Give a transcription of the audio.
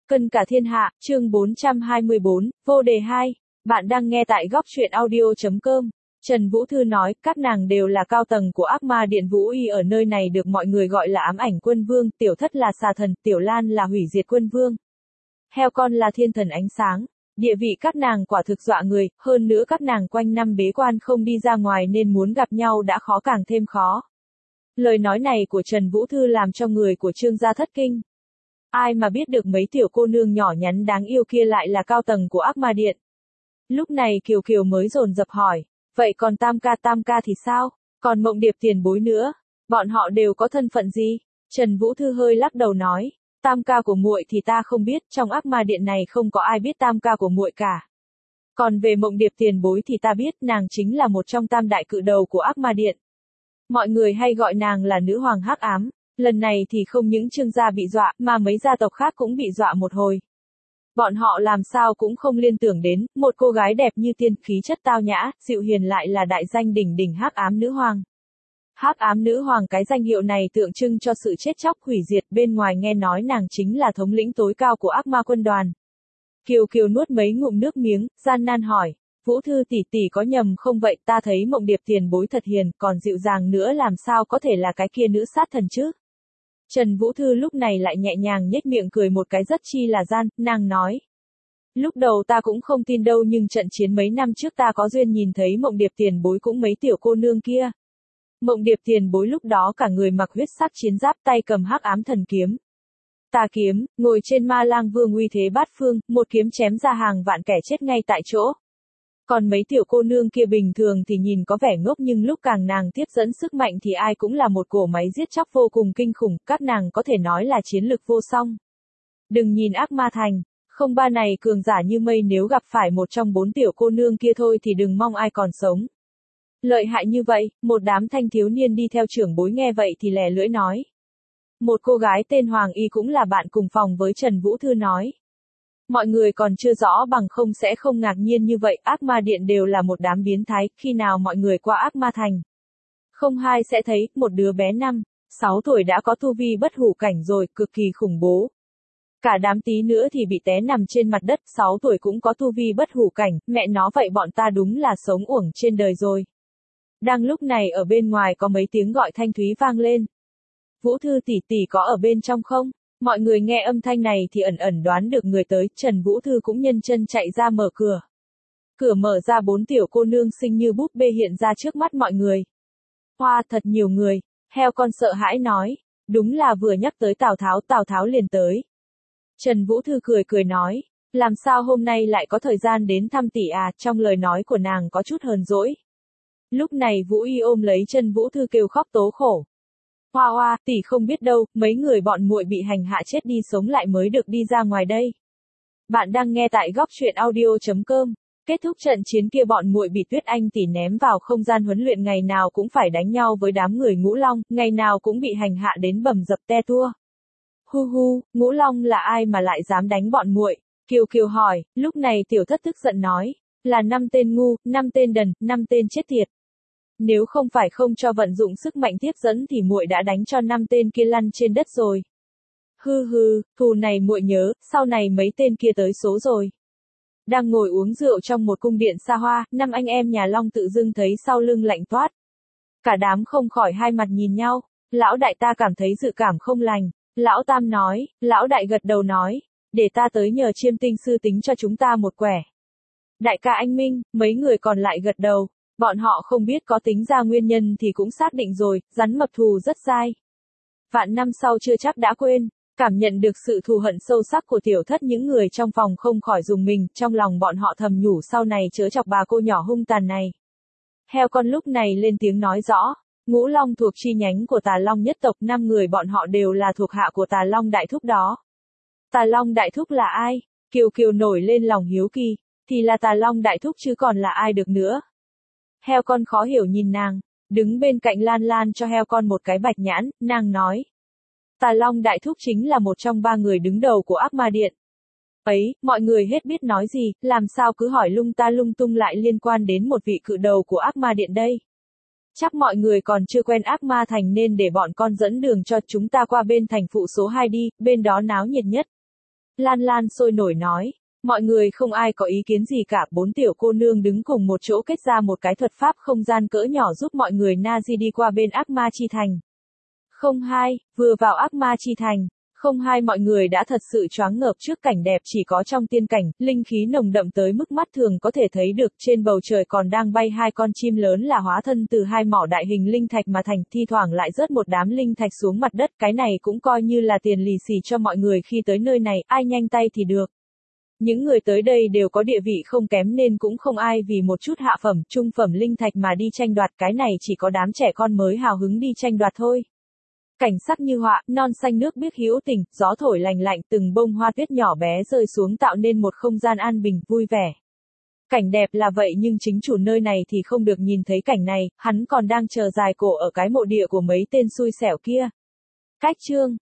Cân cả thiên hạ, chương 424, vô đề 2. Bạn đang nghe tại góc truyện audio.com. Trần Vũ Thư nói, các nàng đều là cao tầng của Ác Ma Điện Vũ Y, ở nơi này được mọi người gọi là ám ảnh quân vương, Tiểu Thất là xà thần, Tiểu Lan là hủy diệt quân vương. Heo con là thiên thần ánh sáng. Địa vị các nàng quả thực dọa người, hơn nữa các nàng quanh năm bế quan không đi ra ngoài nên muốn gặp nhau đã khó càng thêm khó. Lời nói này của Trần Vũ Thư làm cho người của Trương gia thất kinh. Ai mà biết được mấy tiểu cô nương nhỏ nhắn đáng yêu kia lại là cao tầng của Ác Ma Điện. Lúc này Kiều Kiều mới dồn dập hỏi, vậy còn Tam ca thì sao? Còn Mộng Điệp tiền bối nữa? Bọn họ đều có thân phận gì? Trần Vũ Thư hơi lắc đầu nói, Tam ca của muội thì ta không biết, trong Ác Ma Điện này không có ai biết Tam ca của muội cả. Còn về Mộng Điệp tiền bối thì ta biết, nàng chính là một trong tam đại cự đầu của Ác Ma Điện. Mọi người hay gọi nàng là nữ hoàng hắc ám. Lần này thì không những Trương gia bị dọa, mà mấy gia tộc khác cũng bị dọa một hồi. Bọn họ làm sao cũng không liên tưởng đến, một cô gái đẹp như tiên, khí chất tao nhã, dịu hiền lại là đại danh đỉnh đỉnh hắc ám nữ hoàng. Hắc ám nữ hoàng, cái danh hiệu này tượng trưng cho sự chết chóc hủy diệt, bên ngoài nghe nói nàng chính là thống lĩnh tối cao của ác ma quân đoàn. Kiều Kiều nuốt mấy ngụm nước miếng, gian nan hỏi, Vũ Thư tỷ tỷ có nhầm không vậy, ta thấy Mộng Điệp tiền bối thật hiền, còn dịu dàng nữa, làm sao có thể là cái kia nữ sát thần chứ? Trần Vũ Thư lúc này lại nhẹ nhàng nhếch miệng cười một cái rất chi là gian, nàng nói. Lúc đầu ta cũng không tin đâu, nhưng trận chiến mấy năm trước ta có duyên nhìn thấy Mộng Điệp tiền bối cũng mấy tiểu cô nương kia. Mộng Điệp tiền bối lúc đó cả người mặc huyết sắc chiến giáp, tay cầm hắc ám thần kiếm. Tà kiếm, ngồi trên Ma Lang Vương uy thế bát phương, một kiếm chém ra hàng vạn kẻ chết ngay tại chỗ. Còn mấy tiểu cô nương kia bình thường thì nhìn có vẻ ngốc, nhưng lúc càng nàng tiếp dẫn sức mạnh thì ai cũng là một cỗ máy giết chóc vô cùng kinh khủng, các nàng có thể nói là chiến lực vô song. Đừng nhìn Ác Ma Thành, không ba này cường giả như mây, nếu gặp phải một trong bốn tiểu cô nương kia thôi thì đừng mong ai còn sống. Lợi hại như vậy, một đám thanh thiếu niên đi theo trưởng bối nghe vậy thì lè lưỡi nói. Một cô gái tên Hoàng Y cũng là bạn cùng phòng với Trần Vũ Thư nói. Mọi người còn chưa rõ bằng không sẽ không ngạc nhiên như vậy, Ác Ma Điện đều là một đám biến thái, khi nào mọi người qua Ác Ma Thành. Không hai sẽ thấy, một đứa bé 5-6 tuổi đã có tu vi bất hủ cảnh rồi, cực kỳ khủng bố. Cả đám tí nữa thì bị té nằm trên mặt đất, 6 tuổi cũng có tu vi bất hủ cảnh, mẹ nó vậy bọn ta đúng là sống uổng trên đời rồi. Đang lúc này ở bên ngoài có mấy tiếng gọi thanh thúy vang lên. Vũ Thư tỷ tỷ có ở bên trong không? Mọi người nghe âm thanh này thì ẩn ẩn đoán được người tới, Trần Vũ Thư cũng nhân chân chạy ra mở cửa. Cửa mở ra, 4 tiểu cô nương xinh như búp bê hiện ra trước mắt mọi người. Hoa, thật nhiều người, heo con sợ hãi nói, đúng là vừa nhắc tới Tào Tháo liền tới. Trần Vũ Thư cười nói, làm sao hôm nay lại có thời gian đến thăm tỷ à, trong lời nói của nàng có chút hờn dỗi. Lúc này Vũ Y ôm lấy Trần Vũ Thư kêu khóc tố khổ. Hoa hoa, tỷ không biết đâu, mấy người bọn muội bị hành hạ chết đi sống lại mới được đi ra ngoài đây. Bạn đang nghe tại góc truyện audio.com. Kết thúc trận chiến kia bọn muội bị Tuyết Anh tỷ ném vào không gian huấn luyện, ngày nào cũng phải đánh nhau với đám người Ngũ Long, ngày nào cũng bị hành hạ đến bầm dập te tua. Hu hu, Ngũ Long là ai mà lại dám đánh bọn muội? Kiều Kiều hỏi, lúc này Tiểu Thất tức giận nói, là 5 tên ngu, 5 tên đần, 5 tên chết tiệt. Nếu không phải không cho vận dụng sức mạnh tiếp dẫn thì muội đã đánh cho 5 tên kia lăn trên đất rồi. Hư hư, thù này muội nhớ, sau này mấy tên kia tới số rồi. Đang ngồi uống rượu trong một cung điện xa hoa, 5 anh em nhà Long tự dưng thấy sau lưng lạnh toát. Cả đám không khỏi hai mặt nhìn nhau, lão đại ta cảm thấy dự cảm không lành. Lão Tam nói, lão đại gật đầu nói, để ta tới nhờ Chiêm Tinh sư tính cho chúng ta một quẻ. Đại ca anh Minh, mấy người còn lại gật đầu. Bọn họ không biết có tính ra nguyên nhân thì cũng xác định rồi, rắn mập thù rất dai. Vạn năm sau chưa chắc đã quên, cảm nhận được sự thù hận sâu sắc của Tiểu Thất, những người trong phòng không khỏi rùng mình, trong lòng bọn họ thầm nhủ sau này chớ chọc bà cô nhỏ hung tàn này. Heo con lúc này lên tiếng nói rõ, Ngũ Long thuộc chi nhánh của Tà Long nhất tộc, 5 người bọn họ đều là thuộc hạ của Tà Long đại thúc đó. Tà Long đại thúc là ai? Kiều Kiều nổi lên lòng hiếu kỳ, thì là Tà Long đại thúc chứ còn là ai được nữa. Heo con khó hiểu nhìn nàng, đứng bên cạnh Lan Lan cho heo con một cái bạch nhãn, nàng nói. Tà Long đại thúc chính là một trong 3 người đứng đầu của Ác Ma Điện. Ấy, mọi người hết biết nói gì, làm sao cứ hỏi lung ta lung tung lại liên quan đến một vị cự đầu của Ác Ma Điện đây. Chắc mọi người còn chưa quen Ác Ma Thành nên để bọn con dẫn đường cho chúng ta qua bên thành phụ số 2 đi, bên đó náo nhiệt nhất. Lan Lan sôi nổi nói. Mọi người không ai có ý kiến gì cả, 4 tiểu cô nương đứng cùng một chỗ kết ra một cái thuật pháp không gian cỡ nhỏ giúp mọi người Nazi đi qua bên ác ma chi thành. Không hai, vừa vào ác ma chi thành. Không hai mọi người đã thật sự choáng ngợp trước cảnh đẹp chỉ có trong tiên cảnh, linh khí nồng đậm tới mức mắt thường có thể thấy được, trên bầu trời còn đang bay 2 con chim lớn là hóa thân từ 2 mỏ đại hình linh thạch mà thành, thi thoảng lại rớt một đám linh thạch xuống mặt đất, cái này cũng coi như là tiền lì xì cho mọi người khi tới nơi này, ai nhanh tay thì được. Những người tới đây đều có địa vị không kém nên cũng không ai vì một chút hạ phẩm, trung phẩm linh thạch mà đi tranh đoạt, cái này chỉ có đám trẻ con mới hào hứng đi tranh đoạt thôi. Cảnh sắc như họa, non xanh nước biếc hữu tình, gió thổi lành lạnh, từng bông hoa tuyết nhỏ bé rơi xuống tạo nên một không gian an bình, vui vẻ. Cảnh đẹp là vậy nhưng chính chủ nơi này thì không được nhìn thấy cảnh này, hắn còn đang chờ dài cổ ở cái mộ địa của mấy tên xui xẻo kia. Cách chương